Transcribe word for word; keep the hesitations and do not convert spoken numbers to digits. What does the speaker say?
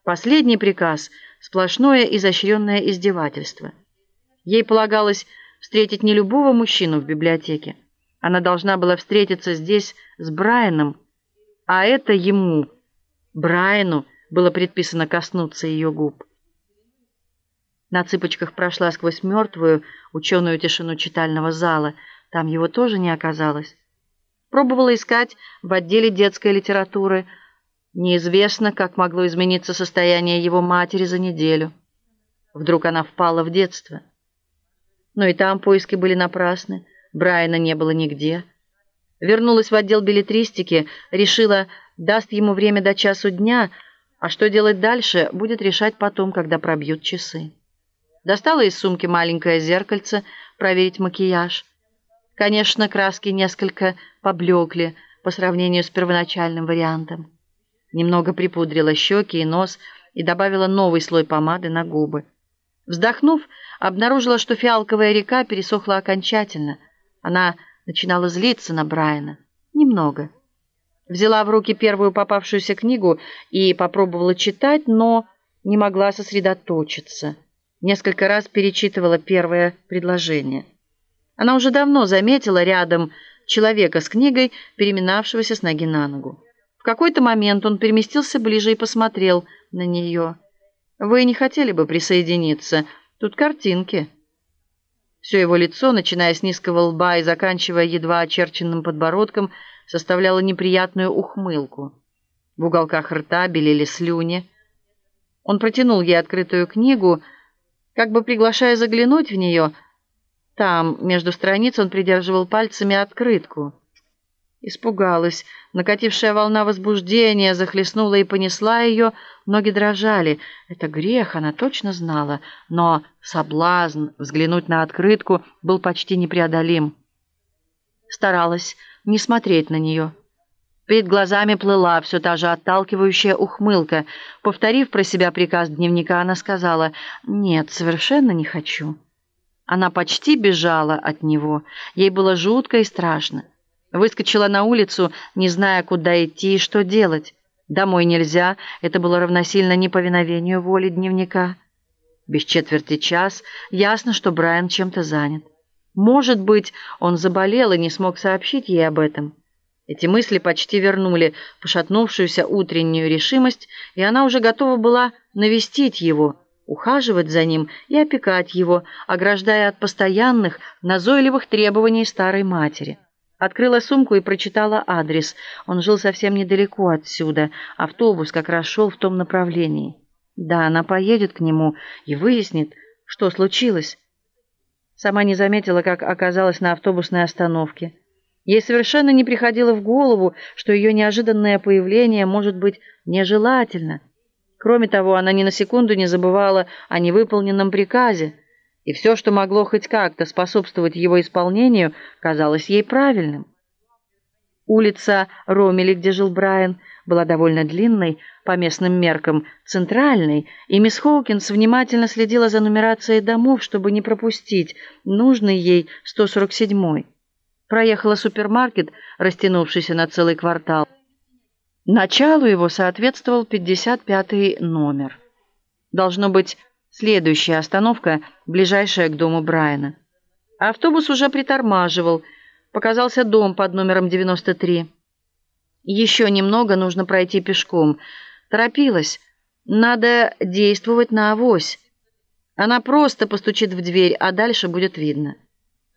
Последний приказ — сплошное изощренное издевательство. Ей полагалось встретить не любого мужчину в библиотеке. Она должна была встретиться здесь с Брайаном, а это ему, Брайану, было предписано коснуться ее губ. На цыпочках прошла сквозь мертвую, ученую тишину читального зала. Там его тоже не оказалось. Пробовала искать в отделе детской литературы. Неизвестно, как могло измениться состояние его матери за неделю. Вдруг она впала в детство. Но и там поиски были напрасны. Брайана не было нигде. Вернулась в отдел беллетристики, решила, даст ему время до часу дня, а что делать дальше, будет решать потом, когда пробьют часы. Достала из сумки маленькое зеркальце, проверить макияж. Конечно, краски несколько поблекли по сравнению с первоначальным вариантом. Немного припудрила щеки и нос и добавила новый слой помады на губы. Вздохнув, обнаружила, что фиалковая река пересохла окончательно. Она начинала злиться на Брайана. Немного. Взяла в руки первую попавшуюся книгу и попробовала читать, но не могла сосредоточиться. Несколько раз перечитывала первое предложение. Она уже давно заметила рядом человека с книгой, переминавшегося с ноги на ногу. В какой-то момент он переместился ближе и посмотрел на нее. «Вы не хотели бы присоединиться? Тут картинки». Все его лицо, начиная с низкого лба и заканчивая едва очерченным подбородком, составляло неприятную ухмылку. В уголках рта белели слюни. Он протянул ей открытую книгу, как бы приглашая заглянуть в нее. Там, между страниц, он придерживал пальцами открытку. Испугалась. Накатившая волна возбуждения захлестнула и понесла ее, ноги дрожали. Это грех, она точно знала, но соблазн взглянуть на открытку был почти непреодолим. Старалась не смотреть на нее. Перед глазами плыла все та же отталкивающая ухмылка. Повторив про себя приказ дневника, она сказала: «Нет, совершенно не хочу». Она почти бежала от него. Ей было жутко и страшно. Выскочила на улицу, не зная, куда идти и что делать. Домой нельзя, это было равносильно неповиновению воли дневника. Без четверти час ясно, что Брайан чем-то занят. Может быть, он заболел и не смог сообщить ей об этом. Эти мысли почти вернули пошатнувшуюся утреннюю решимость, и она уже готова была навестить его, ухаживать за ним и опекать его, ограждая от постоянных, назойливых требований старой матери. Открыла сумку и прочитала адрес. Он жил совсем недалеко отсюда. Автобус как раз шел в том направлении. Да, она поедет к нему и выяснит, что случилось. Сама не заметила, как оказалась на автобусной остановке. Ей совершенно не приходило в голову, что ее неожиданное появление может быть нежелательно. Кроме того, она ни на секунду не забывала о невыполненном приказе, и все, что могло хоть как-то способствовать его исполнению, казалось ей правильным. Улица Ромели, где жил Брайан, была довольно длинной, по местным меркам центральной, и мисс Хоукинс внимательно следила за нумерацией домов, чтобы не пропустить нужный ей сто сорок седьмой. Проехала супермаркет, растянувшийся на целый квартал. Началу его соответствовал пятьдесят пятый номер. Должно быть, следующая остановка, ближайшая к дому Брайана. Автобус уже притормаживал. Показался дом под номером девяносто три. Еще немного нужно пройти пешком. Торопилась. Надо действовать на авось. Она просто постучит в дверь, а дальше будет видно.